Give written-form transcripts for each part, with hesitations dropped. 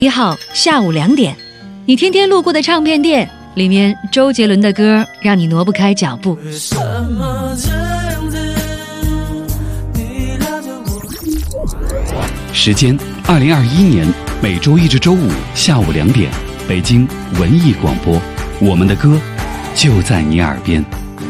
1号下午2点，你天天路过的唱片店，里面周杰伦的歌让你挪不开脚步。 时间2021年每周一至周五下午2点，北京文艺广播，我们的歌就在你耳边。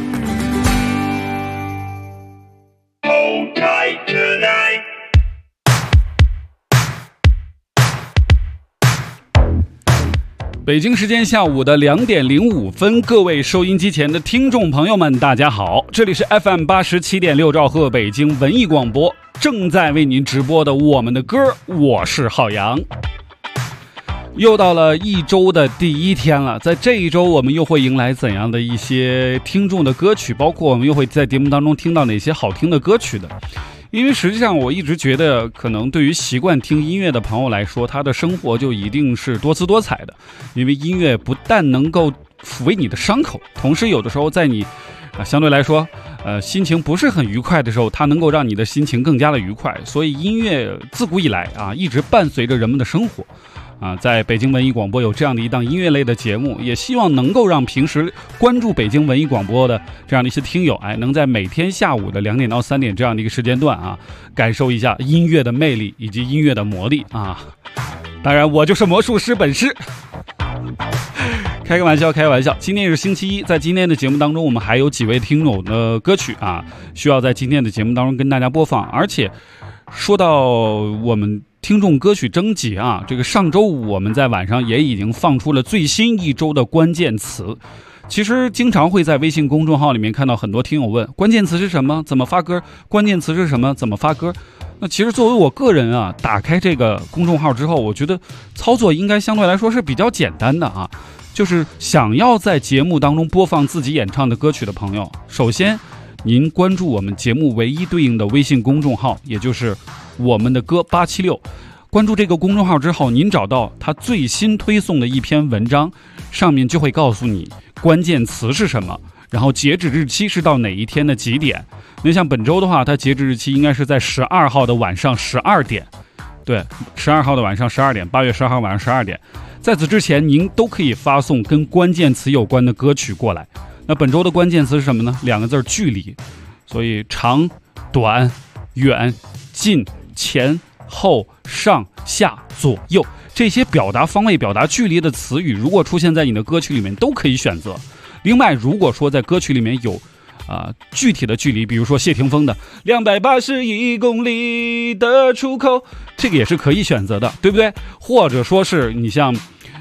北京时间下午的2点05分，各位收音机前的听众朋友们，大家好，这里是 FM 87.6兆赫北京文艺广播，正在为您直播的我们的歌，我是浩洋。又到了一周的第一天了，在这一周我们又会迎来怎样的一些听众的歌曲，包括我们又会在节目当中听到哪些好听的歌曲的。因为实际上我一直觉得，可能对于习惯听音乐的朋友来说，他的生活就一定是多姿多彩的。因为音乐不但能够抚慰你的伤口，同时有的时候在你相对来说心情不是很愉快的时候，它能够让你的心情更加的愉快。所以音乐自古以来一直伴随着人们的生活。在北京文艺广播有这样的一档音乐类的节目，也希望能够让平时关注北京文艺广播的这样的一些听友，能在每天下午的2点到3点这样的一个时间段感受一下音乐的魅力以及音乐的魔力当然，我就是魔术师本师。开个玩笑，开个玩笑。今天是星期一，在今天的节目当中，我们还有几位听友的歌曲需要在今天的节目当中跟大家播放。而且说到我们听众歌曲征集这个上周五我们在晚上也已经放出了最新一周的关键词。其实经常会在微信公众号里面看到很多听友问关键词是什么，怎么发歌，关键词是什么，怎么发歌。那其实作为我个人打开这个公众号之后，我觉得操作应该相对来说是比较简单的就是想要在节目当中播放自己演唱的歌曲的朋友，首先您关注我们节目唯一对应的微信公众号，也就是我们的歌876。关注这个公众号之后，您找到它最新推送的一篇文章，上面就会告诉你关键词是什么，然后截止日期是到哪一天的几点。那像本周的话，它截止日期应该是在12号的晚上12点。对，12号的晚上12点，8月12号晚上12点。在此之前，您都可以发送跟关键词有关的歌曲过来。那本周的关键词是什么呢？2个字，距离。所以长、短、远、近、前、后、上、下、左右，这些表达方位、表达距离的词语，如果出现在你的歌曲里面，都可以选择。另外，如果说在歌曲里面有具体的距离，比如说谢霆锋的281公里的出口，这个也是可以选择的，对不对？或者说是你像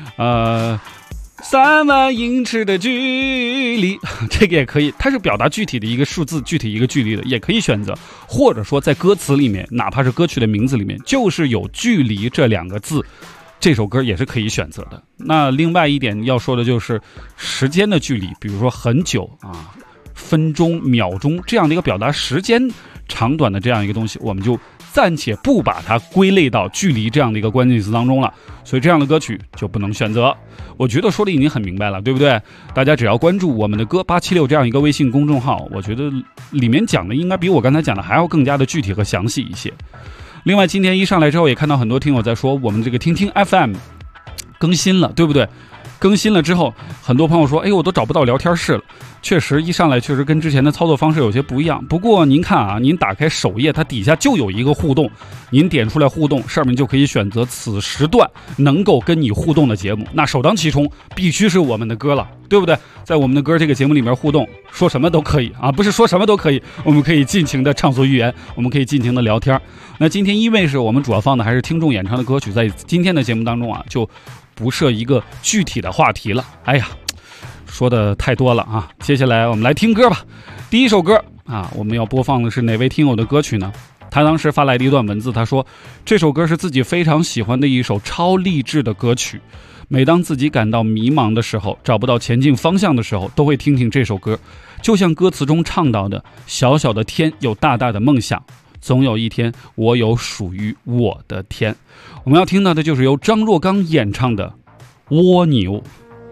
3万英尺的距离，这个也可以，它是表达具体的一个数字，具体一个距离的，也可以选择。或者说在歌词里面，哪怕是歌曲的名字里面，就是有距离这2个字，这首歌也是可以选择的。那另外一点要说的就是时间的距离，比如说很久分钟、秒钟这样的一个表达时间长短的这样一个东西，我们就暂且不把它归类到距离这样的一个关键词当中了，所以这样的歌曲就不能选择。我觉得说的已经很明白了，对不对？大家只要关注我们的歌876这样一个微信公众号，我觉得里面讲的应该比我刚才讲的还要更加的具体和详细一些。另外，今天一上来之后也看到很多听友在说我们这个听听 FM 更新了，对不对？更新了之后，很多朋友说我都找不到聊天室了。确实一上来确实跟之前的操作方式有些不一样。不过您看您打开首页，它底下就有一个互动，您点出来互动，上面就可以选择此时段能够跟你互动的节目。那首当其冲必须是我们的歌了，对不对？在我们的歌这个节目里面互动，说什么都可以不是说什么都可以，我们可以尽情的畅所欲言，我们可以尽情的聊天。那今天因为是我们主要放的还是听众演唱的歌曲，在今天的节目当中就不设一个具体的话题了。说的太多了接下来我们来听歌吧。第一首歌我们要播放的是哪位听友的歌曲呢？他当时发来的一段文字，他说这首歌是自己非常喜欢的一首超励志的歌曲，每当自己感到迷茫的时候，找不到前进方向的时候，都会听听这首歌。就像歌词中唱到的，小小的天有大大的梦想，总有一天我有属于我的天。我们要听到的就是由张若刚演唱的蜗牛。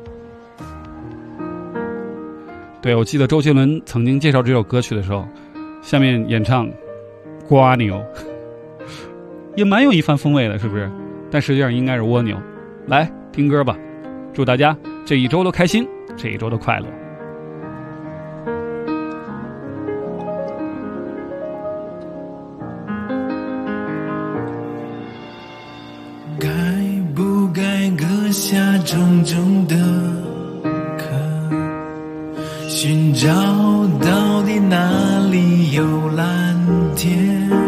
对，我记得周杰伦曾经介绍这首歌曲的时候，下面演唱瓜牛，也蛮有一番风味的，是不是？ 但实际上应该是蜗牛。来听歌吧，祝大家这一周都开心，这一周都快乐。 该不该搁下重重的壳，寻找到底哪里有蓝天，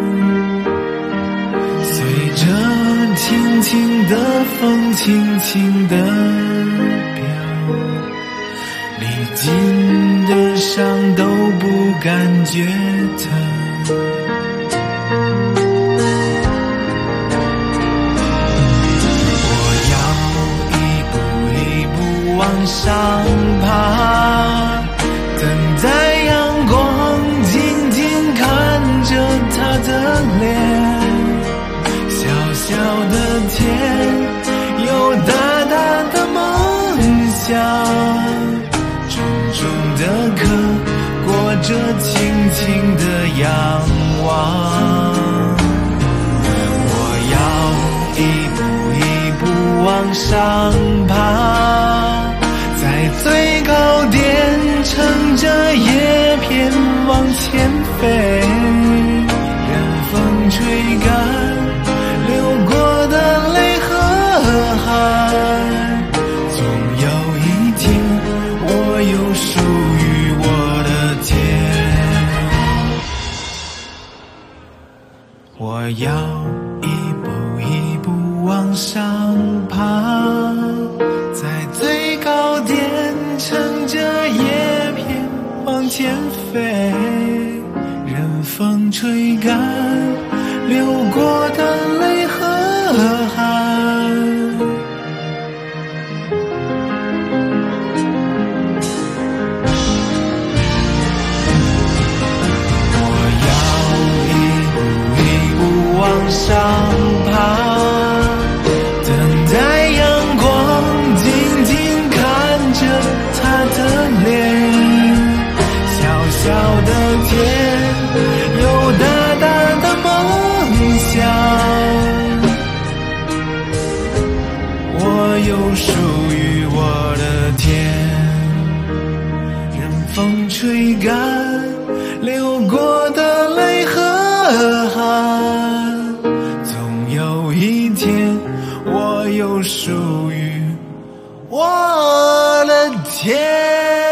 随着轻轻的风轻轻的飘，历经的伤都不感觉疼。往上爬，等待阳光，静静看着他的脸，小小的天，有大大的梦想，重重的壳，裹着轻轻的仰望。我要一步一步往上爬，在最高点乘着叶片往前飞，任风吹干流过的泪和汗，总有一天我有属于我的天。我要一步一步往上爬，在最高点乘着叶片往前飞，任风吹干流过的泪和汗。我要一步一步往上爬，小的天，有大大的梦想，我有属于我的天，任风吹干流过的泪和汗，总有一天我有属于我的天。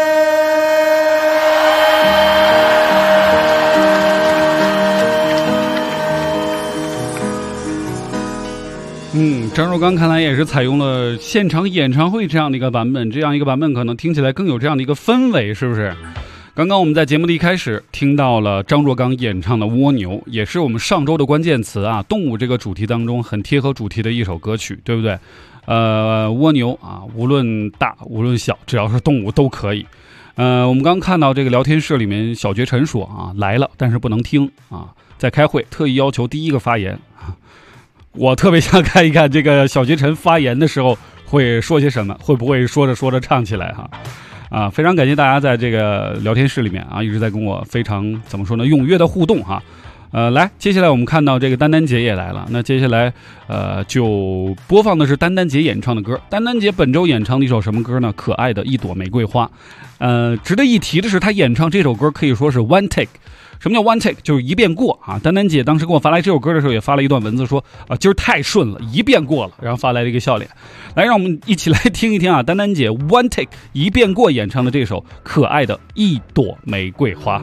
张若刚看来也是采用了现场演唱会这样的一个版本，这样一个版本可能听起来更有这样的一个氛围，是不是？刚刚我们在节目的一开始听到了张若刚演唱的《蜗牛》，也是我们上周的关键词啊，动物这个主题当中很贴合主题的一首歌曲，对不对？蜗牛啊，无论大无论小，只要是动物都可以。我们刚看到这个聊天室里面小绝尘说啊，来了但是不能听啊，在开会特意要求第一个发言。我特别想看一看这个小绝尘发言的时候会说些什么，会不会说着说着唱起来哈？非常感谢大家在这个聊天室里面啊，一直在跟我非常怎么说呢，踊跃的互动哈。来，接下来我们看到这个丹丹姐也来了，那接下来就播放的是丹丹姐演唱的歌。丹丹姐本周演唱的一首什么歌呢？可爱的一朵玫瑰花。值得一提的是，她演唱这首歌可以说是 one take。什么叫 one take？ 就是一遍过啊！丹丹姐当时给我发来这首歌的时候，也发了一段文字说今儿太顺了，一遍过了，然后发来了一个笑脸。来，让我们一起来听一听啊，丹丹姐 one take 一遍过演唱的这首可爱的一朵玫瑰花。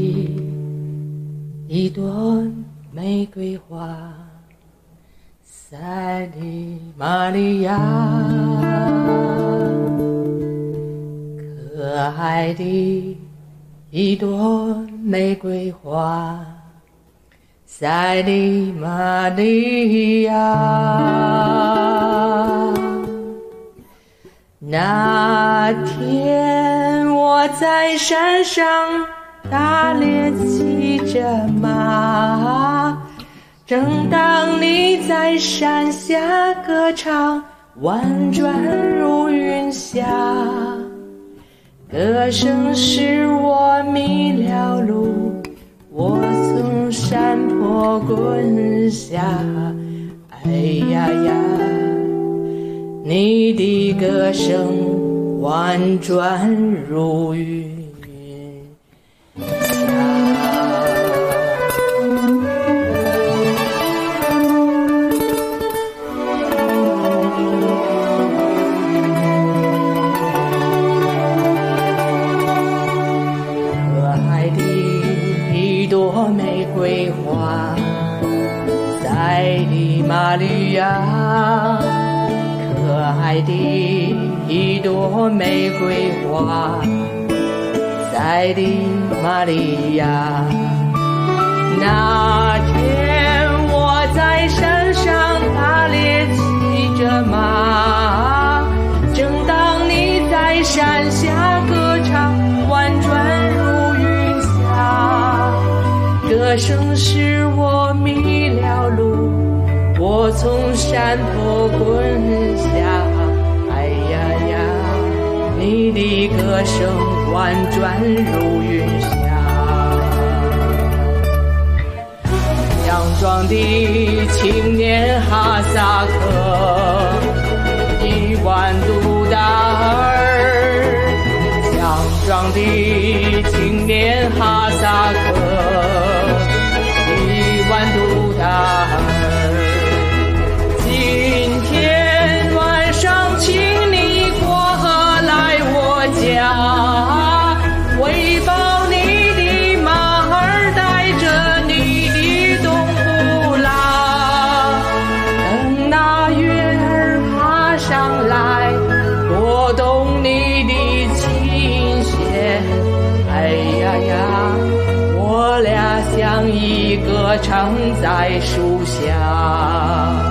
一朵玫瑰花，塞里玛利亚，可爱的一朵玫瑰花，塞里玛利亚。那天我在山上打猎骑着马，正当你在山下歌唱，婉转如云霞，歌声使我迷了路，我从山坡滚下，爱呀呀，你的歌声婉转如云霞。可爱的一朵玫瑰花，在的玛利亚，可爱的一朵玫瑰花，在的玛利亚。那天我在山上打猎骑着马，正当你在山下歌唱，婉转如云霞。歌声使我迷了路，我从山坡滚下。哎呀呀，你的歌声婉转如云霞。强壮的青年哈萨克，一万杜达尔。强壮的青年哈萨克，一万杜达尔。今天晚上请你过河来我家，喂饱你的马儿，带着你的冬不拉。等那月儿爬上来，拨动你的琴弦。哎呀呀，我俩相依歌唱在树下。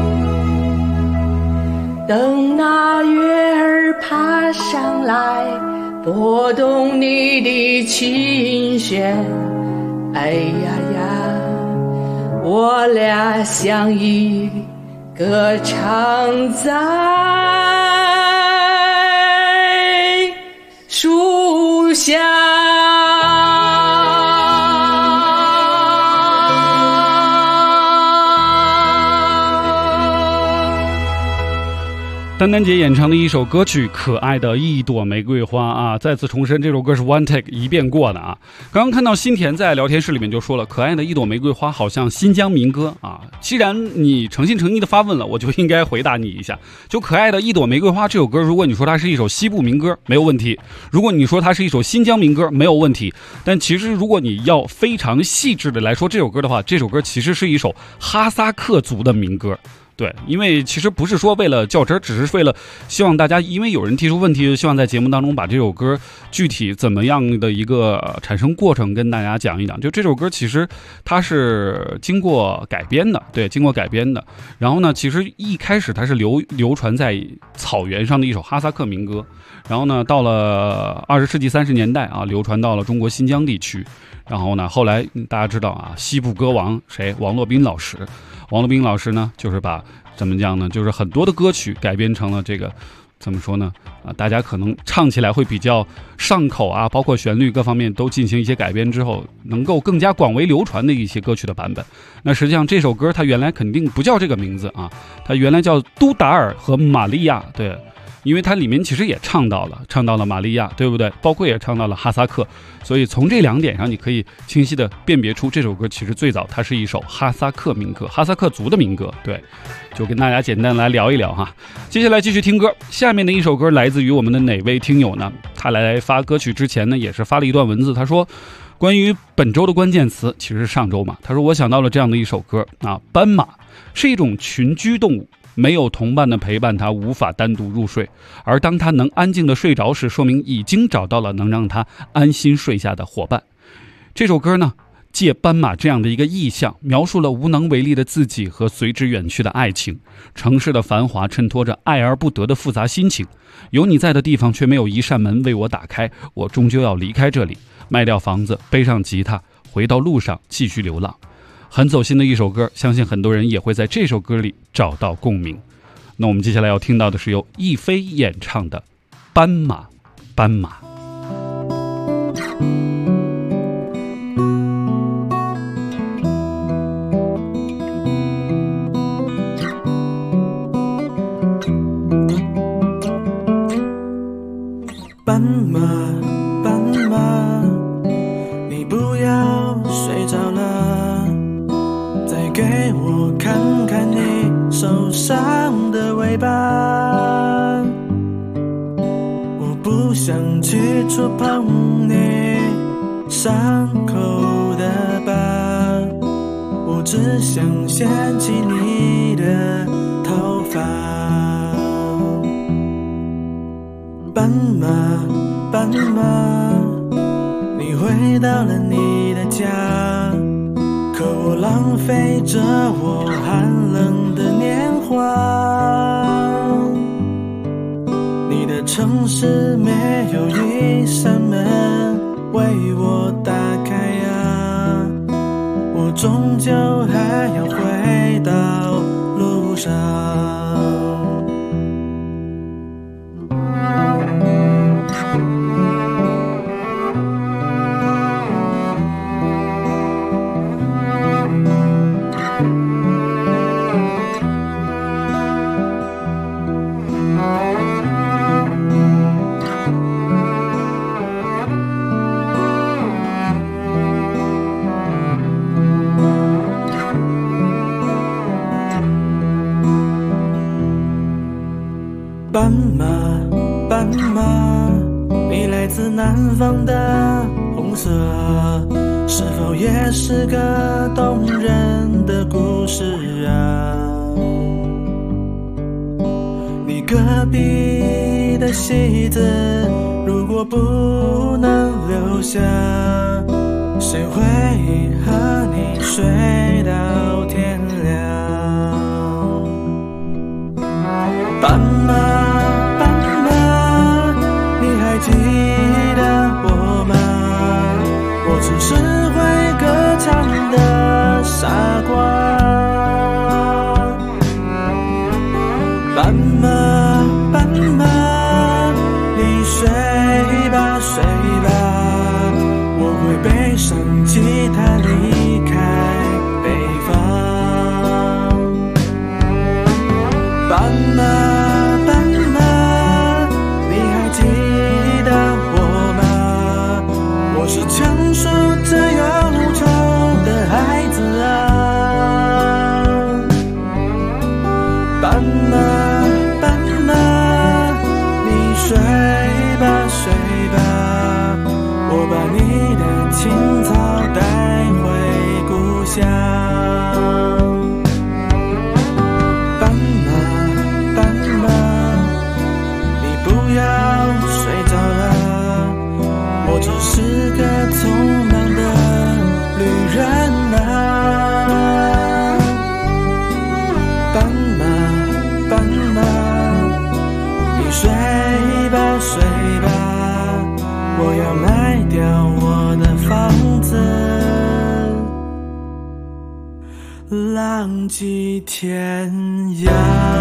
等那月儿爬上来，拨动你的琴弦。哎呀呀，我俩相依歌唱在树下。 丹丹姐演唱的一首歌曲《可爱的一朵玫瑰花》啊，再次重申，这首歌是 one take 一遍过的啊。刚刚看到新田在聊天室里面就说了，可爱的一朵玫瑰花好像新疆民歌啊。既然你诚心诚意的发问了，我就应该回答你一下。就可爱的一朵玫瑰花这首歌，如果你说它是一首西部民歌，没有问题；如果你说它是一首新疆民歌，没有问题。但其实如果你要非常细致的来说这首歌的话，这首歌其实是一首哈萨克族的民歌。对，因为其实不是说为了较真儿，只是为了希望大家，因为有人提出问题，希望在节目当中把这首歌具体怎么样的一个产生过程跟大家讲一讲。就这首歌其实它是经过改编的，对，经过改编的。然后呢，其实一开始它是流传在草原上的一首哈萨克民歌，然后呢，到了20世纪30年代啊，流传到了中国新疆地区。然后呢，后来大家知道啊，西部歌王谁？王洛宾老师。王洛宾老师呢，就是把怎么讲呢？就是很多的歌曲改编成了这个，怎么说呢？大家可能唱起来会比较上口啊，包括旋律各方面都进行一些改编之后，能够更加广为流传的一些歌曲的版本。那实际上这首歌它原来肯定不叫这个名字啊，它原来叫都达尔和玛利亚，对。因为它里面其实也唱到了玛利亚，对不对？包括也唱到了哈萨克，所以从这两点上，你可以清晰的辨别出这首歌其实最早它是一首哈萨克民歌，哈萨克族的民歌。对，就跟大家简单来聊一聊哈。接下来继续听歌，下面的一首歌来自于我们的哪位听友呢？他来发歌曲之前呢，也是发了一段文字，他说关于本周的关键词，其实是上周嘛。他说我想到了这样的一首歌啊，斑马是一种群居动物。没有同伴的陪伴，它无法单独入睡，而当它能安静的睡着时，说明已经找到了能让它安心睡下的伙伴。这首歌呢，借斑马这样的一个意象，描述了无能为力的自己和随之远去的爱情。城市的繁华衬托着爱而不得的复杂心情，有你在的地方却没有一扇门为我打开，我终究要离开这里，卖掉房子，背上吉他，回到路上继续流浪。很走心的一首歌，相信很多人也会在这首歌里找到共鸣。那我们接下来要听到的是由亦菲演唱的《斑马，斑马》。 斑马，斑马，你不要睡着了，再给我看看你受伤的尾巴。我不想去触碰你伤口的疤，我只想掀起你的头发。斑马，斑马，你回到了你的家，可我浪费着我寒冷的年华。你的城市没有一扇门为我打开啊，我终究还要回到路上。斑马，斑马，你来自南方的红色，是否也是个动人的故事啊？你隔壁的戏子，如果不能留下，谁会和你睡到天亮？斑马，斑马，你还记得我吗？我只是会歌唱的傻瓜。斑马，斑马，你睡吧睡吧，我会背上吉他离开北方。斑马，斑马，你还记得我吗？我是强说着忧愁的孩子啊。斑马，斑马，你睡吧睡吧，我把你的青草带回故乡。我只是个匆忙的旅人啊。斑马，斑马，你睡吧睡吧，我要卖掉我的房子，浪迹天涯。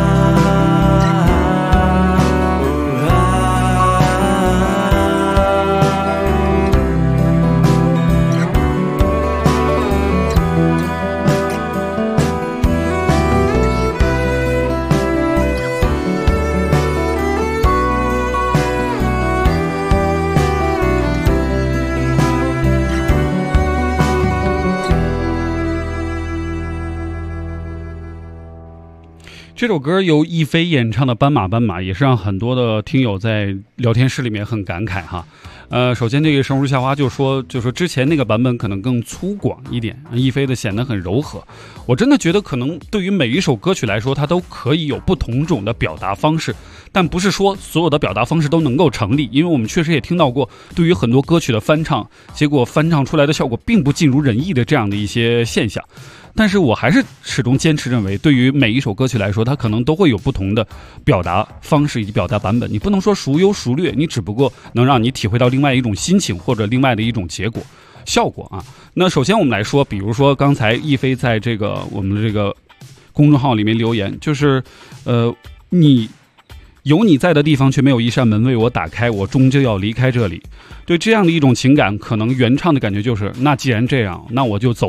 这首歌由亦菲演唱的《斑马斑马》也是让很多的听友在聊天室里面很感慨哈。首先这个生如夏花就说之前那个版本可能更粗犷一点，亦菲的显得很柔和。我真的觉得可能对于每一首歌曲来说，它都可以有不同种的表达方式，但不是说所有的表达方式都能够成立，因为我们确实也听到过对于很多歌曲的翻唱，结果翻唱出来的效果并不尽如人意的这样的一些现象。但是我还是始终坚持认为，对于每一首歌曲来说，它可能都会有不同的表达方式以及表达版本，你不能说孰优孰劣，你只不过能让你体会到另外一种心情或者另外的一种结果效果啊。那首先我们来说，比如说刚才亦菲在这个我们的这个公众号里面留言，就是你有你在的地方却没有一扇门为我打开，我终究要离开这里。对这样的一种情感，可能原唱的感觉就是那既然这样，那我就走吧。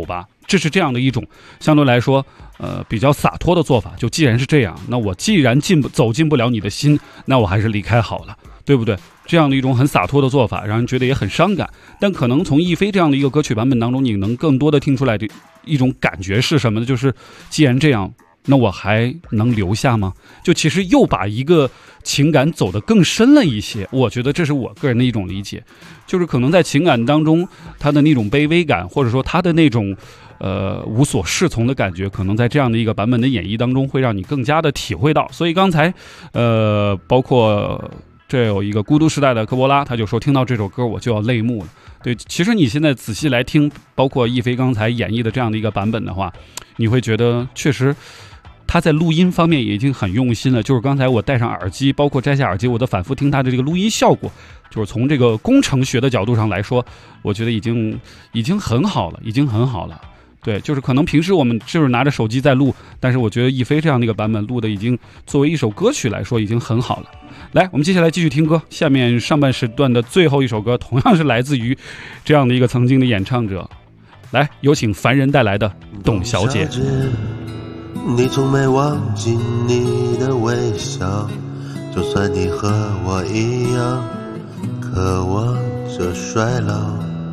这是这样的一种相对来说比较洒脱的做法。就既然是这样，那我既然走进不了你的心，那我还是离开好了，对不对？这样的一种很洒脱的做法，让人觉得也很伤感。但可能从亦菲这样的一个歌曲版本当中，你能更多的听出来的一种感觉是什么呢？就是既然这样，那我还能留下吗？就其实又把一个情感走得更深了一些。我觉得这是我个人的一种理解，就是可能在情感当中，他的那种卑微感，或者说他的那种无所适从的感觉，可能在这样的一个版本的演绎当中，会让你更加的体会到。所以刚才包括这有一个孤独时代的科波拉，他就说听到这首歌我就要泪目了。对，其实你现在仔细来听，包括亦菲刚才演绎的这样的一个版本的话，你会觉得确实他在录音方面也已经很用心了。就是刚才我戴上耳机，包括摘下耳机，我都反复听他的这个录音效果，就是从这个工程学的角度上来说，我觉得已经很好了，已经很好了。对，就是可能平时我们就是拿着手机在录，但是我觉得亦菲这样的一个版本录的已经作为一首歌曲来说已经很好了。来，我们接下来继续听歌，下面上半时段的最后一首歌同样是来自于这样的一个曾经的演唱者。来，有请凡人带来的董小姐。 你从没忘记你的微笑，就算你和我一样渴望着衰老。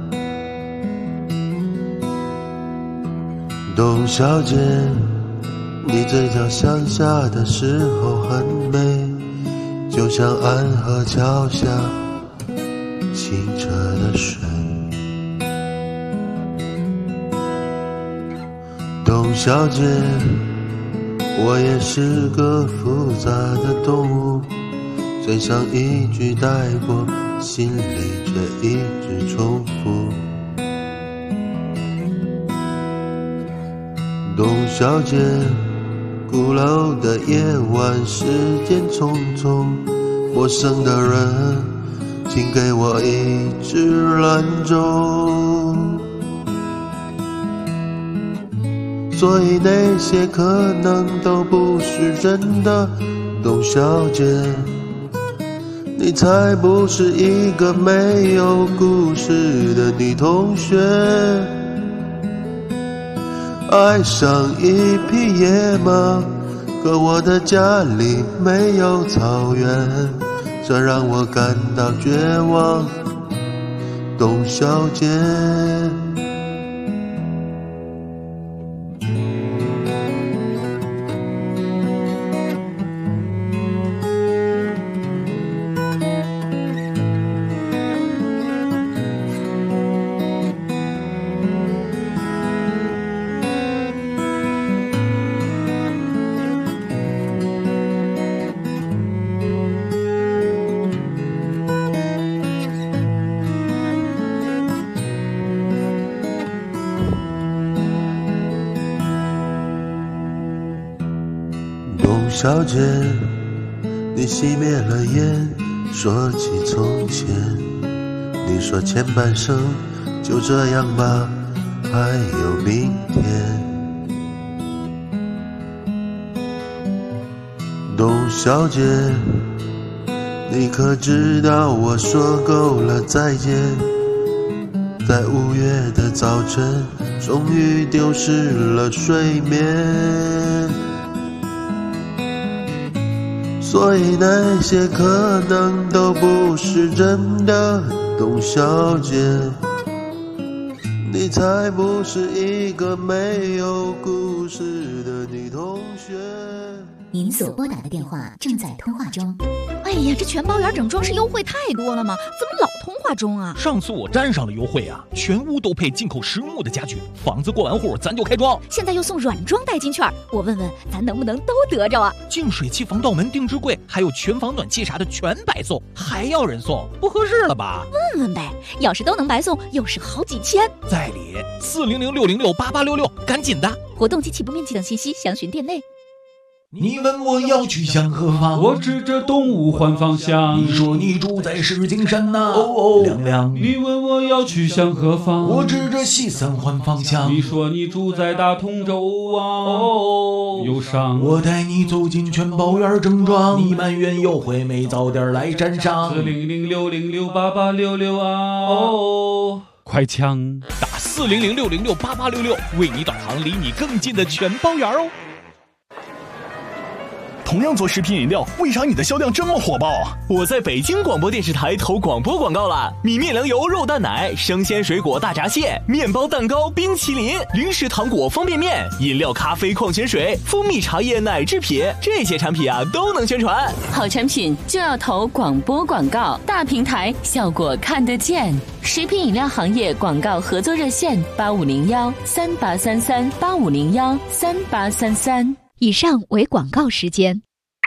董小姐，你嘴角向下的时候很美，就像安河桥下清澈的水。董小姐，我也是个复杂的动物，嘴上一句带过，心里却一直重复。董小姐，鼓楼的夜晚，时间匆匆，陌生的人，请给我一支兰州。所以那些可能都不是真的，董小姐，你才不是一个没有故事的女同学。爱上一匹野马，可我的家里没有草原，这让我感到绝望，董小姐。董小姐，你熄灭了烟，说起从前，你说前半生就这样吧，还有明天。董小姐，你可知道我说够了再见，在5月的早晨终于丢失了睡眠。所以那些可能都不是真的，董小姐，你才不是一个没有故事的女同学。 您所拨打的电话正在通话中。 哎呀，这全包圆整装饰优惠太多了吗？怎么老通话中啊？ 上次我沾上了优惠啊，全屋都配进口实木的家具，房子过完户咱就开装。 现在又送软装代金券，我问问咱能不能都得着啊？ 净水器、防盗门、定制柜，还有全房暖气啥的全白送，还要人送，不合适了吧？ 问问呗，要是都能白送，又是好几千。 在理，400-606-8866，赶紧的！ 活动及起步面积等信息详询店内。 你问我要去向何方， 我指着东吴换方向。 你说你住在石景山呐，亮亮。 你问我要去向何方， 我指着西三环方向。 你说你住在大同州啊，忧伤。 我带你走进全包园正装，你埋怨优惠没早点来沾上。 400-606-8866啊。 快枪打400-606-8866，为你导航离你更近的全包圆哦。 同样做食品饮料，为啥你的销量这么火爆？ 我在北京广播电视台投广播广告了，米面粮油肉蛋奶、生鲜水果大闸蟹、面包蛋糕、冰淇淋、零食糖果方便面、饮料咖啡矿泉水、蜂蜜茶叶奶制品，这些产品啊都能宣传。 好产品就要投广播广告，大平台效果看得见。食品饮料行业广告合作热线8501-3833-8501-3833。 以上为广告时间。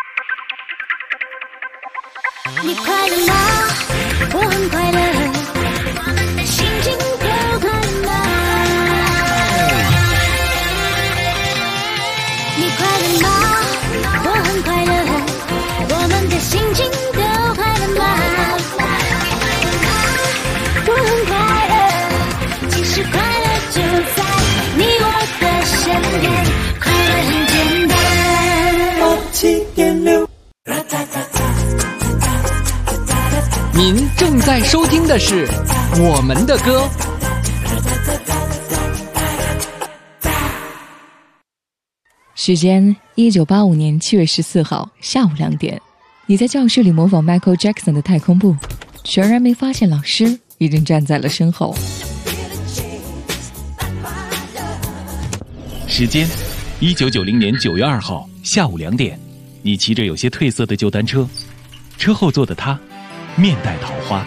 你快乐吗？我很快乐，心情都快乐吗？你快乐吗？我很快乐，我们的心情都快乐吗？我很快乐，其实快乐就在你我的身边，快乐很简单。87.6。 您正在收听的是我们的歌。 时间1985年7月14号下午2点，你在教室里模仿 Michael Jackson 的太空步，全然没发现老师已经站在了身后。 时间1990年9月2号下午2点，你骑着有些褪色的旧单车，车后座的他面带桃花。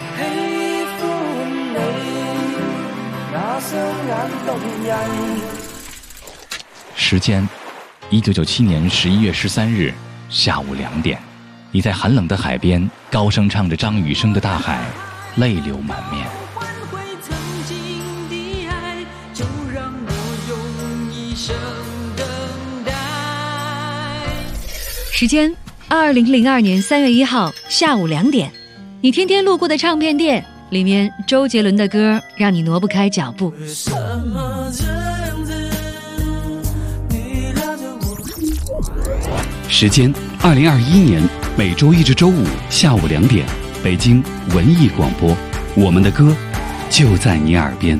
时间1997年11月13日下午2点，你在寒冷的海边高声唱着张雨生的《大海》，泪流满面。 时间2002年3月1号下午2点，你天天路过的唱片店里面，周杰伦的歌让你挪不开脚步。 时间2021年每周一至周五下午2点，北京文艺广播，我们的歌就在你耳边。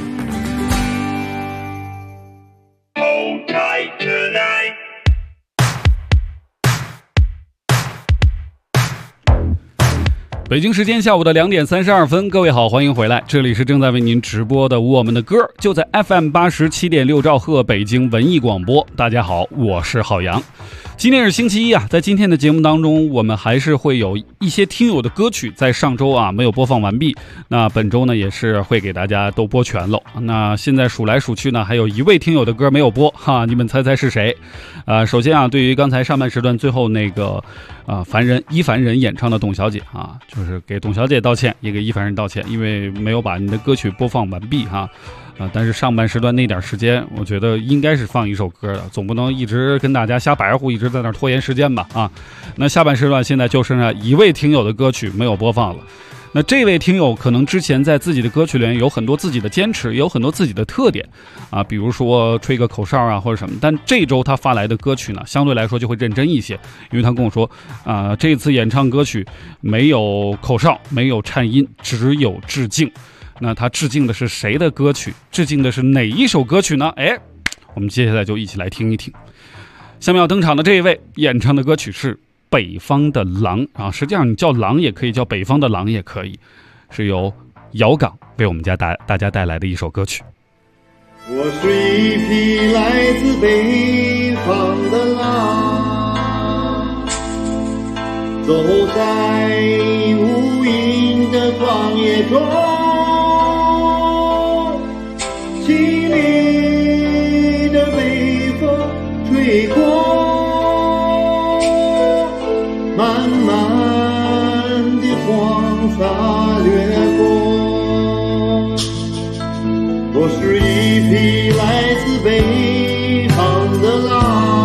北京时间下午的2点32分，各位好，欢迎回来，这里是正在为您直播的我们的歌，就在 FM 87.6兆赫北京文艺广播。大家好，我是郝阳。今天是星期一啊，在今天的节目当中，我们还是会有一些听友的歌曲在上周啊没有播放完毕，那本周呢也是会给大家都播全了。那现在数来数去呢，还有一位听友的歌没有播哈，你们猜猜是谁？首先啊，对于刚才上半时段最后那个伊凡人演唱的董小姐啊，就是给董小姐道歉，也给伊凡人道歉，因为没有把你的歌曲播放完毕哈。但是上半时段那点时间，我觉得应该是放一首歌的，总不能一直跟大家瞎白活，一直在那拖延时间吧啊。那下半时段现在就剩下一位听友的歌曲没有播放了。那这位听友可能之前在自己的歌曲里面有很多自己的坚持，也有很多自己的特点啊，比如说吹个口哨啊或者什么。但这周他发来的歌曲呢，相对来说就会认真一些，因为他跟我说这次演唱歌曲没有口哨，没有颤音，只有致敬。那他致敬的是谁的歌曲？致敬的是哪一首歌曲呢？我们接下来就一起来听一听。下面要登场的这一位演唱的歌曲是北方的狼啊，实际上你叫狼也可以，叫北方的狼也可以，是由姚岗为我们大家带来的一首歌曲。 我是一匹来自北方的狼，走在无垠的旷野中，凄厉的北风吹过，漫漫的黄沙掠过。我是一匹来自北方的狼，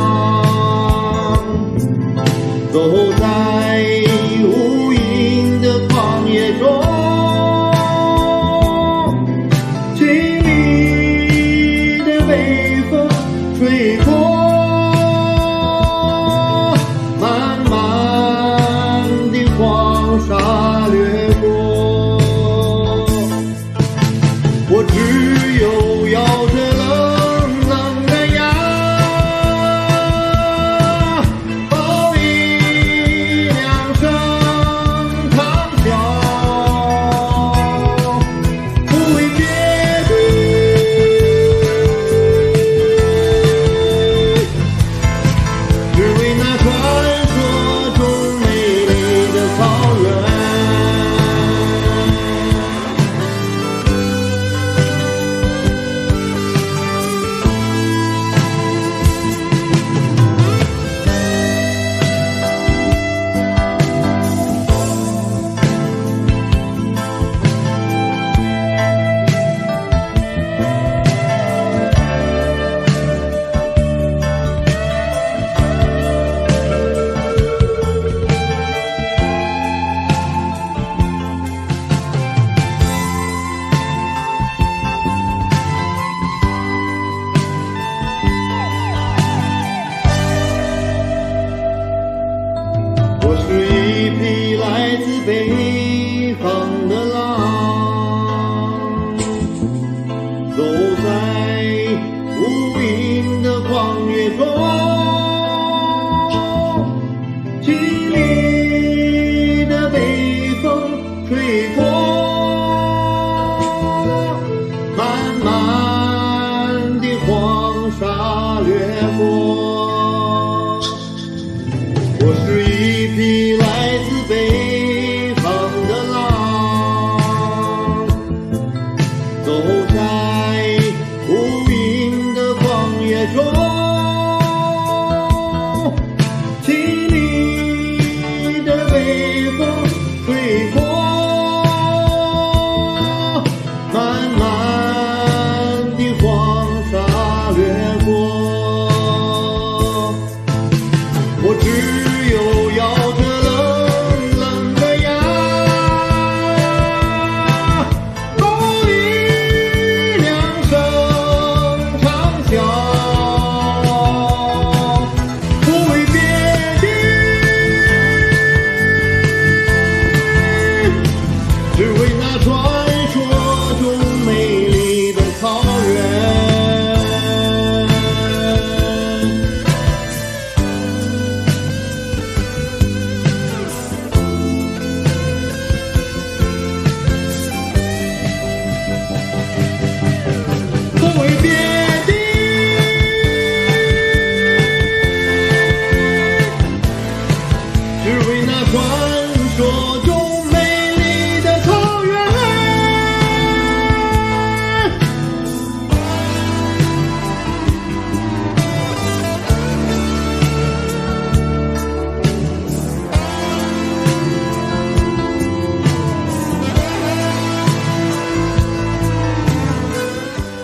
走在无垠的旷野中，凄厉的北风吹过，漫漫的黄沙掠过。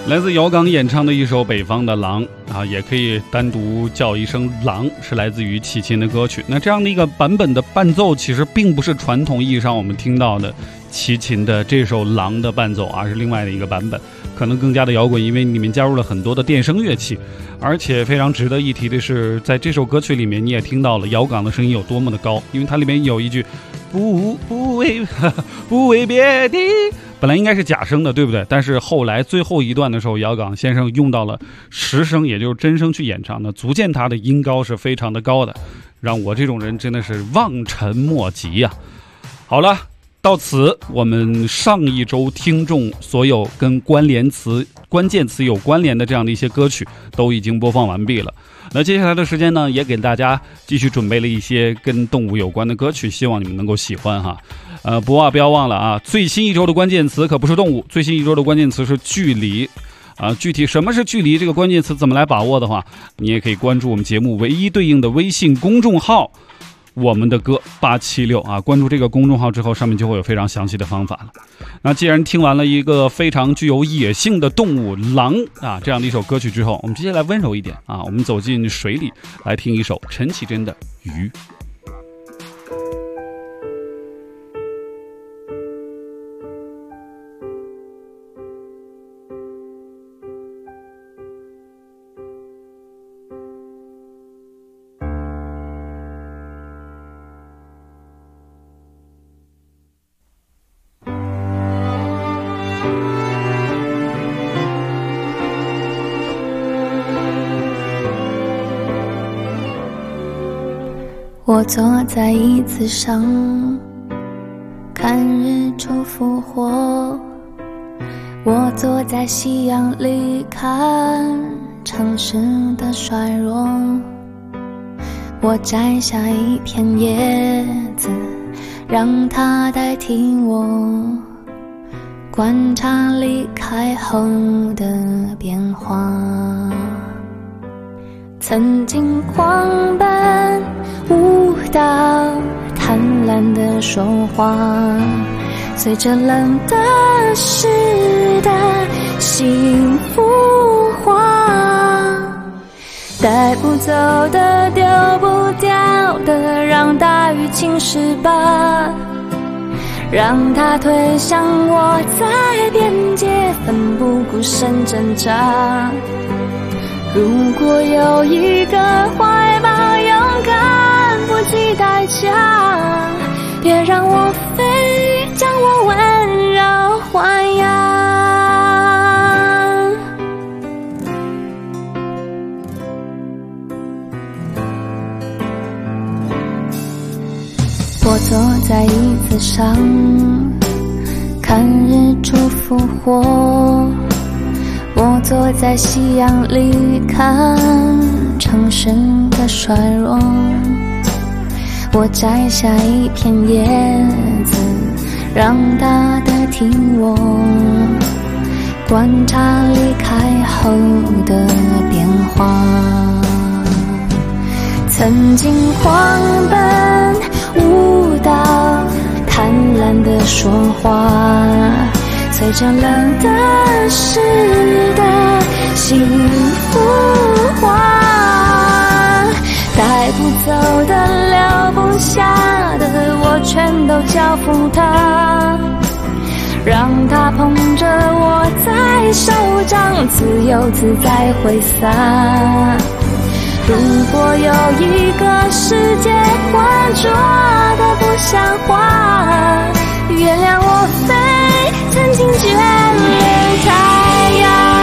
来自姚刚演唱的一首《北方的狼》啊，也可以单独叫一声狼，是来自于齐秦的歌曲。那这样的一个版本的伴奏，其实并不是传统意义上我们听到的齐秦的这首《狼》的伴奏，而是另外的一个版本，可能更加的摇滚，因为里面加入了很多的电声乐器。而且非常值得一提的是，在这首歌曲里面，你也听到了姚刚的声音有多么的高，因为它里面有一句不为别的，本来应该是假声的，对不对？但是后来最后一段的时候，姚刚先生用到了实声，也就是真声去演唱的，足见他的音高是非常的高的，让我这种人真的是望尘莫及呀。好了，到此我们上一周听众所有跟关键词有关联的这样的一些歌曲都已经播放完毕了。那接下来的时间呢，也给大家继续准备了一些跟动物有关的歌曲，希望你们能够喜欢哈。不要忘了啊，最新一周的关键词可不是动物，最新一周的关键词是距离啊。具体什么是距离这个关键词怎么来把握的话，你也可以关注我们节目唯一对应的微信公众号我们的歌876啊，关注这个公众号之后，上面就会有非常详细的方法了。那既然听完了一个非常具有野性的动物狼啊这样的一首歌曲之后，我们接下来温柔一点啊，我们走进水里来听一首陈绮贞的《鱼》。 我坐在椅子上看日出复活，我坐在夕阳里看城市的衰弱，我摘下一片叶子让它代替我，观察离开后的变化。曾经狂奔舞蹈，贪婪的说话，随着冷的湿的幸福化，带不走的丢不掉的，让大雨侵蚀吧，让它推向我在边界奋不顾身挣扎。如果有一个怀抱勇敢不计代价，别让我飞，将我温柔豢养。我坐在椅子上看日出复活，我坐在夕阳里看城市的衰弱，我摘下一片叶子让它代替我，观察离开后的变化。曾经狂奔舞蹈，贪婪的说话，随着冷的湿的幸福化，带不走的留不下的，我全都交付他，让他捧着我在手掌，自由自在挥洒。如果有一个世界浑浊的不像话，原谅我飞，曾经眷恋太阳。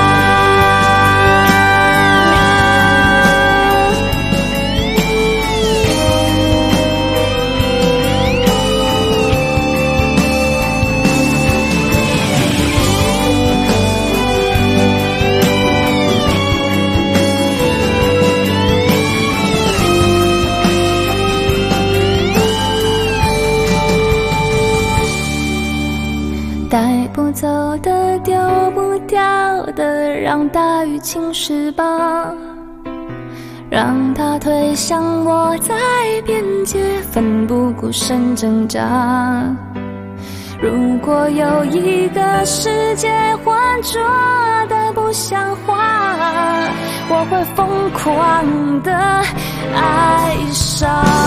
带不走的丢不掉的，让大雨侵蚀吧，让它推向我在边界奋不顾身挣扎。 如果有一个世界浑浊的不像话，我会疯狂的爱上。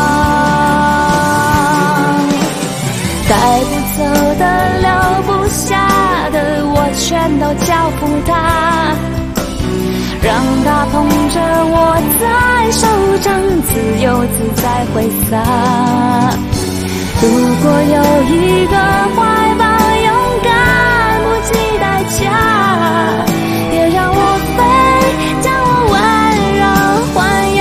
带不走的留不下的我全都交付他，让他捧着我在手掌自由自在挥洒。如果有一个怀抱勇敢不计代价，别让我飞，将我温柔豢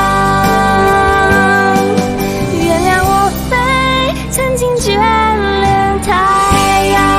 养，原谅我飞，曾经眷恋太阳。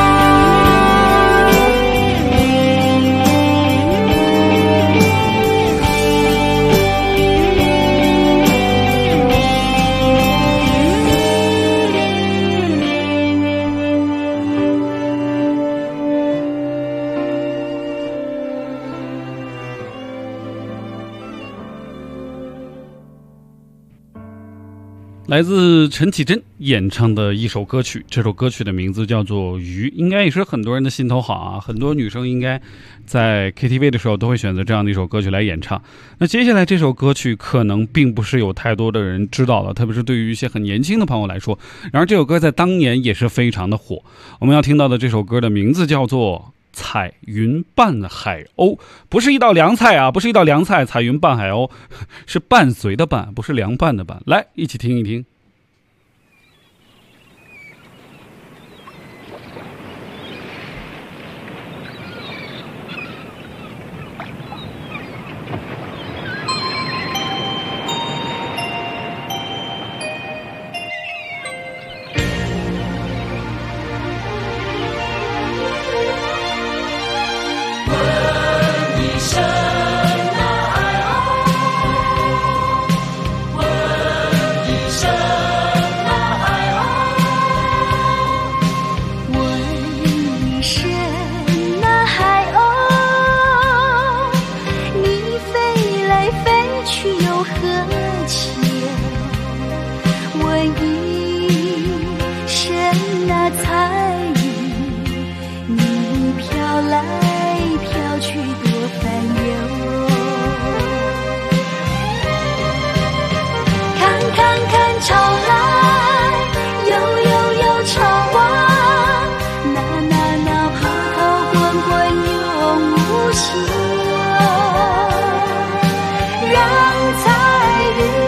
来自陈绮贞演唱的一首歌曲，这首歌曲的名字叫做《鱼》，应该也是很多人的心头好啊。很多女生应该在 KTV 的时候都会选择这样的一首歌曲来演唱。那接下来这首歌曲可能并不是有太多的人知道的，特别是对于一些很年轻的朋友来说。然而这首歌在当年也是非常的火。我们要听到的这首歌的名字叫做彩云伴海鸥，不是一道凉菜啊，不是一道凉菜，彩云伴海鸥是伴随的伴，不是凉拌的拌。来，一起听一听。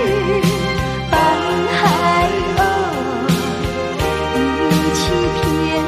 一起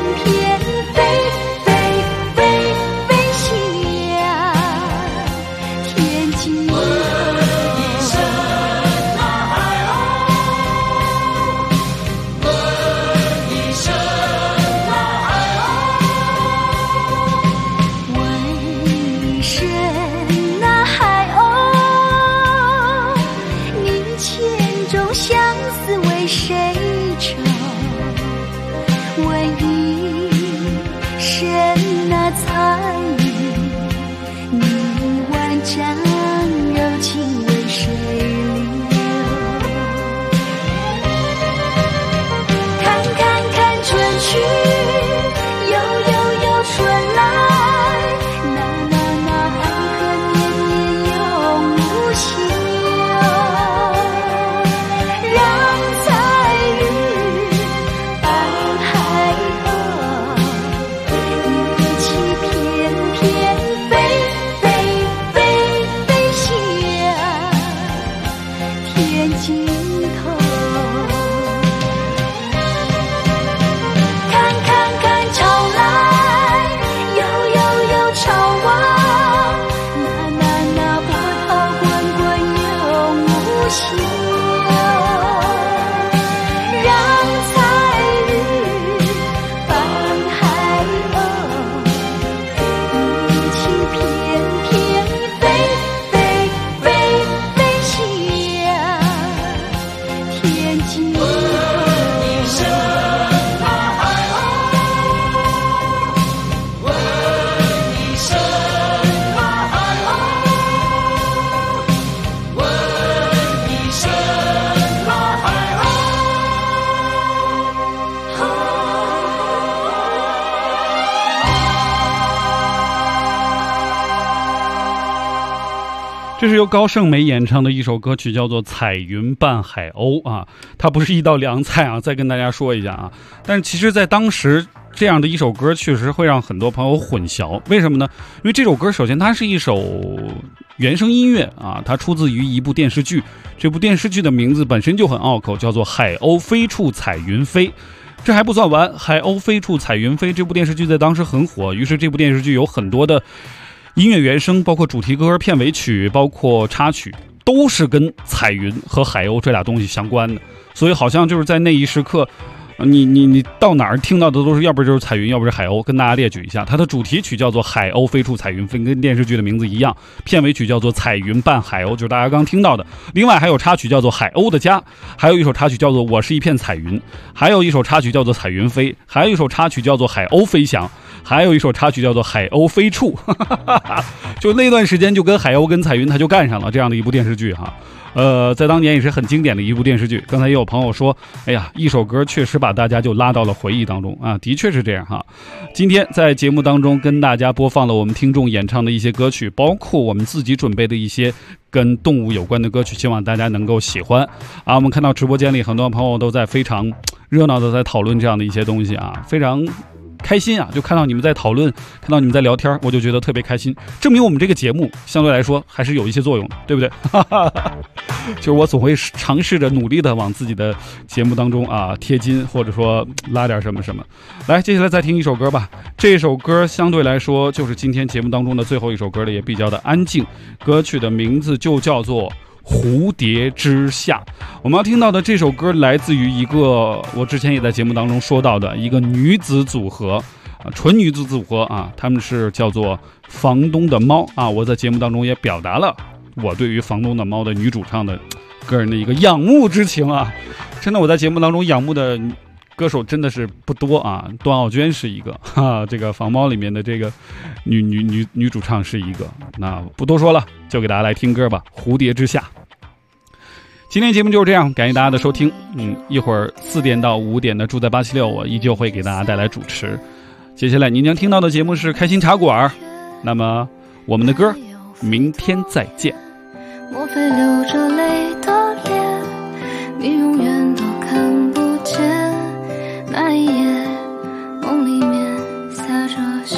这是由高胜美演唱的一首歌曲，叫做《彩云伴海鸥》啊，它不是一道凉菜啊，再跟大家说一下啊。但是其实在当时这样的一首歌确实会让很多朋友混淆，为什么呢？因为这首歌首先它是一首原声音乐啊，它出自于一部电视剧，这部电视剧的名字本身就很拗口，叫做《海鸥飞处彩云飞》。这还不算完，《海鸥飞处彩云飞》这部电视剧在当时很火，于是这部电视剧有很多的音乐原声，包括主题歌、片尾曲，包括插曲，都是跟彩云和海鸥这俩东西相关的。所以好像就是在那一时刻，你到哪儿听到的都是要不就是彩云，要不是海鸥。跟大家列举一下，它的主题曲叫做《海鸥飞处彩云飞》，跟电视剧的名字一样；片尾曲叫做《彩云伴海鸥》，就是大家刚听到的。另外还有插曲叫做《海鸥的家》，还有一首插曲叫做《我是一片彩云》，还有一首插曲叫做《彩云飞》，还有一首插曲叫做《海鸥飞翔》，还有一首插曲叫做《海鸥飞处》。就那段时间就跟海鸥跟彩云它就干上了这样的一部电视剧哈。在当年也是很经典的一部电视剧。刚才也有朋友说，哎呀，一首歌确实把大家就拉到了回忆当中啊，的确是这样哈。今天在节目当中跟大家播放了我们听众演唱的一些歌曲，包括我们自己准备的一些跟动物有关的歌曲，希望大家能够喜欢啊。我们看到直播间里很多朋友都在非常热闹的在讨论这样的一些东西啊，非常开心啊，就看到你们在讨论，看到你们在聊天，我就觉得特别开心，证明我们这个节目相对来说还是有一些作用的，对不对？就是我总会尝试着努力的往自己的节目当中啊贴金，或者说拉点什么什么。来，接下来再听一首歌吧。这首歌相对来说就是今天节目当中的最后一首歌了，也比较的安静。歌曲的名字就叫做蝴蝶之下。我们要听到的这首歌来自于一个我之前也在节目当中说到的一个女子组合，纯女子组合啊，他们是叫做房东的猫啊。我在节目当中也表达了我对于房东的猫的女主唱的个人的一个仰慕之情啊。真的，我在节目当中仰慕的歌手真的是不多啊，段奥娟是一个哈，这个房猫里面的这个女主唱是一个。那不多说了，就给大家来听歌吧，蝴蝶之下。今天节目就是这样，感谢大家的收听。一会儿4点到5点的住在876，我依旧会给大家带来主持。接下来您将听到的节目是开心茶馆，那么我们的歌明天再见。 莫非流着泪的脸，你永远都看不见，那一夜梦里面下着雪，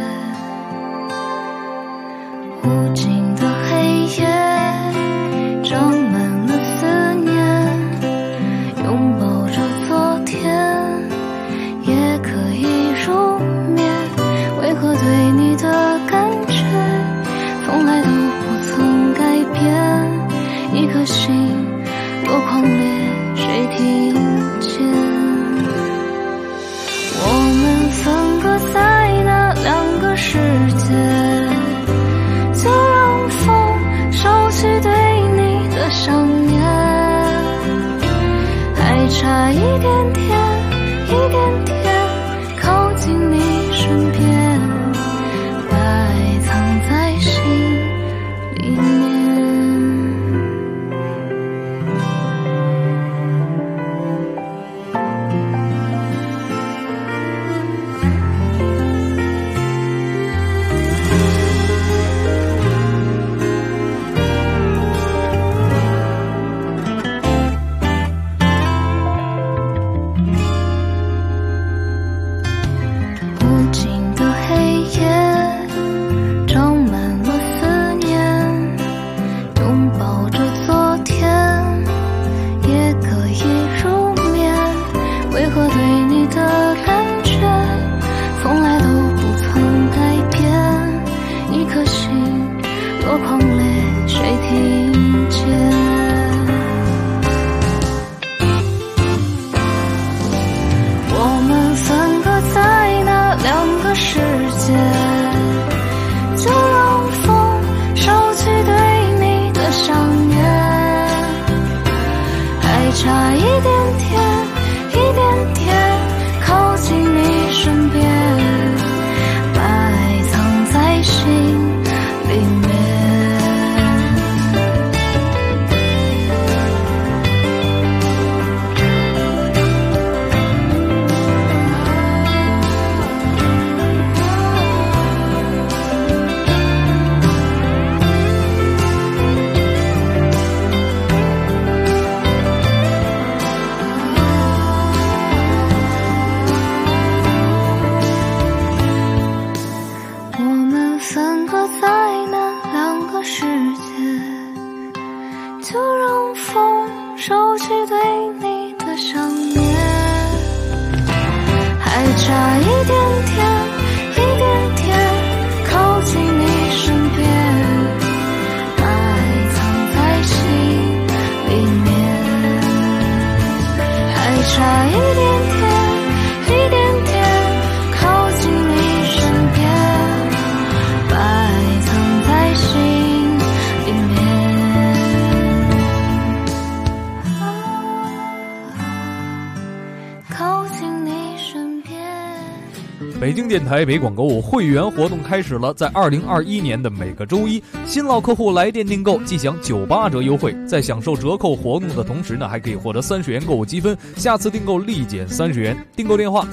无尽的黑夜装满了思念，拥抱着昨天也可以入眠，为何对你的感觉从来都不曾改变，一颗心多狂烈谁听见，我们分隔在那2个世界，就让风收起对你的想念，还差一点点一点点靠近你身边，埋藏在心里面。 差一点点，一点点靠近你身边，埋藏在心里面，还差一点点，一点点靠近你身边，埋藏在心里面。靠近你身边。 北京电台北广购物会员活动开始了，在2021年的每个周一，新老客户来电订购即享98折优惠，在享受折扣活动的同时呢，还可以获得30元购物积分，下次订购立减30元。订购电话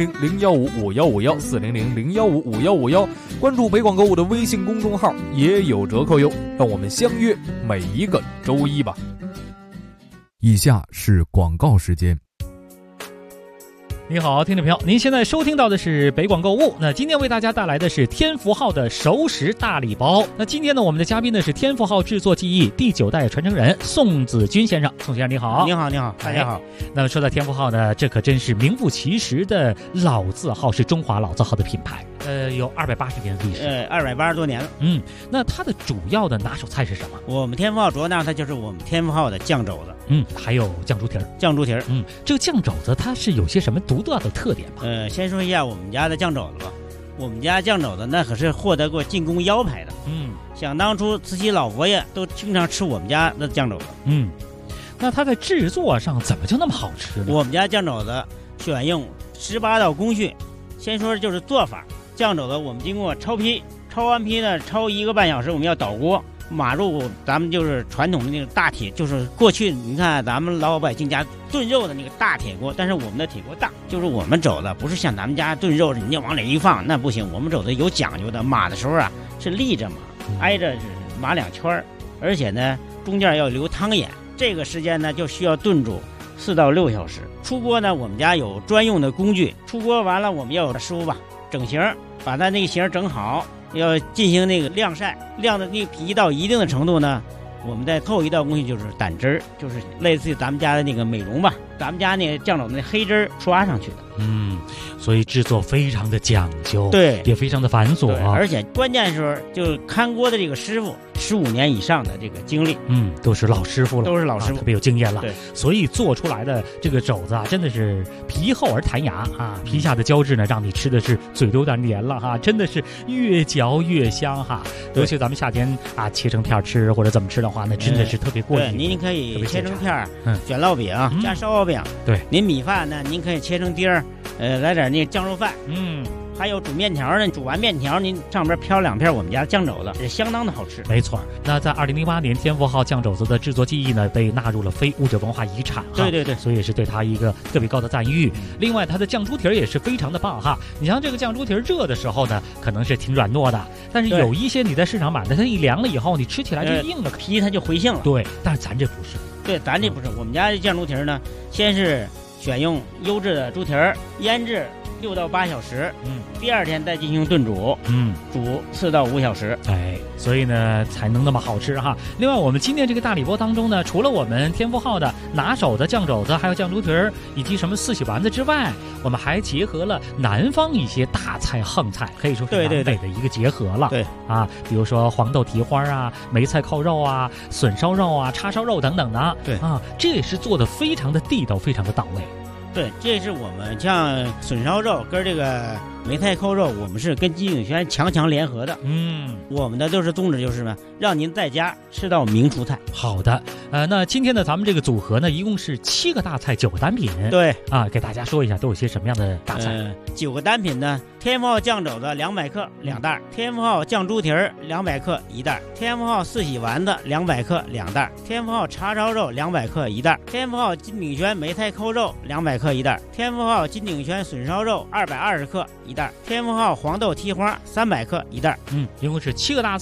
400-015-5151，400-015-5151，关注北广购物的微信公众号也有折扣哟。让我们相约每一个周一吧。以下是广告时间。 你好，听众朋友，您现在收听到的是北广购物。那今天为大家带来的是天福号的熟食大礼包。那今天呢，我们的嘉宾呢是天福号制作技艺第9代传承人宋子君先生。宋先生你好。 你好，你好，大家好。 那么说到天福号呢，这可真是名副其实的老字号，是中华老字号的品牌。有280年的历史。 280多年了。 那它的主要的拿手菜是什么？ 我们天福号主要拿手菜就是我们天福号的酱肘子。 还有酱猪蹄儿。 酱猪蹄儿。 这个酱肘子它是有些什么独特的特点吗？ 先说一下我们家的酱肘子吧。我们家酱肘子那可是获得过进贡腰牌的。想当初慈禧老佛爷都经常吃我们家的酱肘子。 那它在制作上怎么就那么好吃呢？ 我们家酱肘子选用18道工序。先说就是做法，酱肘子我们经过焯坯，焯完坯呢，焯1个半小时，我们要倒锅。码入咱们就是传统的那个大铁，就是过去你看咱们老百姓家炖肉的那个大铁锅，但是我们的铁锅大，就是我们肘子不是像咱们家炖肉人家往里一放，那不行，我们肘子有讲究的，码的时候啊是立着码，挨着是码2圈，而且呢中间要留汤眼，这个时间呢就需要炖煮4到6小时。出锅呢我们家有专用的工具，出锅完了我们要有师傅吧整形，把它那个形整好，要进行那个晾晒，晾的那个皮到一定的程度呢，我们再后一道工序就是掸汁儿，就是类似于咱们家的那个美容吧，咱们家那个酱肘子那黑汁儿刷上去的。 所以制作非常的讲究， 对， 也非常的繁琐， 而且关键时候就是看锅的这个师傅15年以上的这个经历， 都是老师傅了， 都是老师傅， 特别有经验了。 对， 所以做出来的这个肘子啊，真的是皮厚而弹牙啊，皮下的胶质呢，让你吃的是嘴都有点黏了哈，真的是越嚼越香哈。尤其咱们夏天啊，切成片吃或者怎么吃的话，那真的是特别过瘾。 对，您可以切成片，卷烙饼，加烧烙饼。 对， 您米饭呢，您可以切成丁儿，来点那酱肉饭。还有煮面条呢，煮完面条您上边飘2片我们家酱肘子，也相当的好吃。 没错。那在2008年，天福号酱肘子的制作技艺呢，被纳入了非物质文化遗产。 对， 所以也是对它一个特别高的赞誉。另外，它的酱猪蹄儿也是非常的棒哈。你像这个酱猪蹄儿热的时候呢，可能是挺软糯的，但是有一些你在市场买的，它一凉了以后，你吃起来就硬了， 皮它就回性了。 对，但是咱这不是。 对，咱这不是。我们家这酱猪蹄儿呢，先是选用优质的猪蹄儿，腌制6到8小时，第2天再进行炖煮，煮4到5小时， 所以呢才能那么好吃哈。另外，我们今天这个大礼包当中呢，除了我们天福号的拿手的酱肘子，还有酱猪蹄儿以及什么四喜丸子之外，我们还结合了南方一些大菜横菜，可以说是南北的一个结合了。 对啊，比如说黄豆蹄花啊、梅菜扣肉啊、笋烧肉啊、叉烧肉等等的。 对啊，这也是做的非常的地道，非常的到位。 对，这是我们像笋烧肉跟这个梅菜扣肉，我们是跟金鼎轩强联合的。我们的都是宗旨就是什么，让您在家吃到名厨菜。 好的，那今天呢，咱们这个组合呢，一共是7个大菜9个单品。 对啊，给大家说一下都有些什么样的大菜。 9个单品呢，天福号酱肘子200克2袋，天福号酱猪蹄儿200克1袋，天福号四喜丸子200克2袋，天福号叉烧肉200克1袋，天福号金鼎轩梅菜扣肉200克1袋，天福号金鼎轩笋烧肉220克1袋，天福号黄豆蹄花300克1袋。 一共是7个大菜。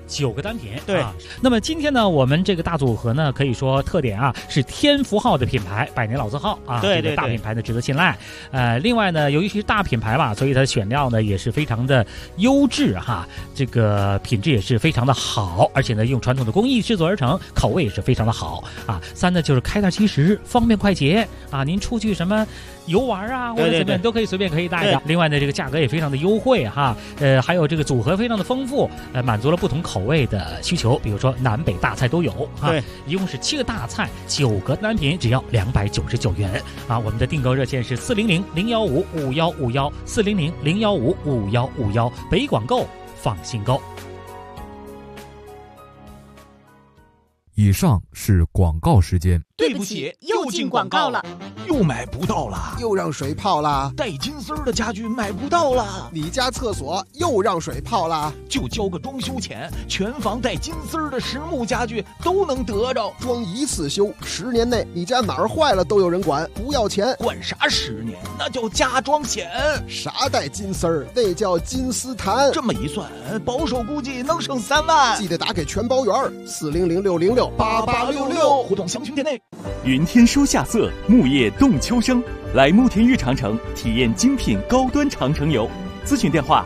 9个单品。 对那么今天呢，我们这个大组合呢，可以说特点啊是天福号的品牌，百年老字号啊， 对这个大品牌呢值得信赖。另外呢，由于是大品牌吧，所以它的选料呢也是非常的优质哈，这个品质也是非常的好，而且呢用传统的工艺制作而成，口味也是非常的好啊。3呢就是开袋即食，方便快捷啊，您出去什么游玩啊，或者怎么样都可以随便可以带的。另外呢，这个价格也非常的优惠哈，还有这个组合非常的丰富，满足了不同口味的需求，比如说南北大菜都有哈。 对， 一共是7个大菜，9个单品，只要299元啊。我们的订购热线是400-015-5151，400-015-5151，北广购放心购。 以上是广告时间。 对不起，又进广告了， 又买不到了， 又让水泡了， 带金丝儿的家具买不到了， 你家厕所又让水泡了， 就交个装修钱，全房带金丝儿的实木家具都能得着， 装一次修，10年内你家哪儿坏了都有人管，不要钱。 管啥10年？那叫家装险。 啥带金丝儿？那叫金丝檀。 这么一算，保守估计能省3万。 记得打给全包员，400-606-8866， 互动详询店内。 云天收夏色，木叶动秋生，来慕田峪长城体验精品高端长城游。咨询电话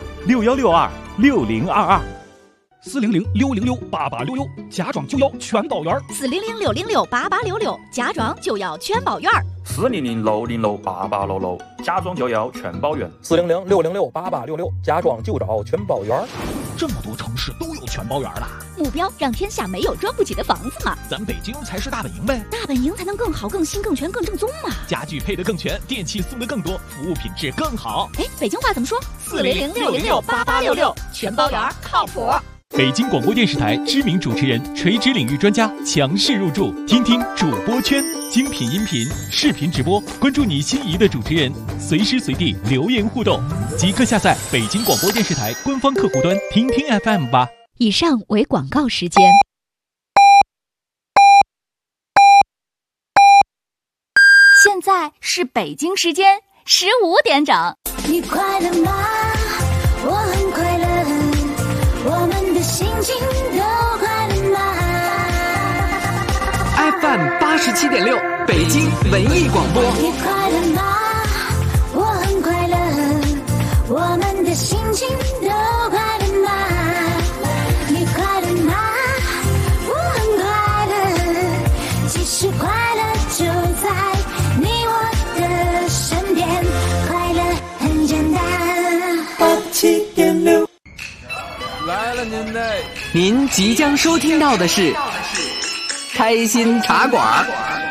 61626022，400-606-8866，家装就要全保员 ，400-606-8866，家装就要全保员 ，400-606-8866，家装就要全保员 ，400-606-8866，家装就找全保员。 这么多城市都有全保员了， 目标让天下没有装不起的房子嘛。 咱北京才是大本营呗， 大本营才能更好、更新、更全、更正宗嘛。 家具配得更全，电器送得更多，服务品质更好。 哎，北京话怎么说？400-606-8866，全保员靠谱。 北京广播电视台知名主持人、垂直领域专家强势入驻，听听主播圈，精品音频、视频直播，关注你心仪的主持人，随时随地留言互动，即刻下载北京广播电视台官方客户端，听听 FM 吧。 以上为广告时间。 现在是北京时间15点整。 你快乐吗？我很快乐，我们的心情都快乐吗 ？FM 87.6，北京文艺广播。 你快乐吗？我很快乐，我们的心情都快乐吗？你快乐吗？我很快乐，其实快乐就在你我的身边，快乐很简单。87.6 来了您即将收听到的是开心茶馆。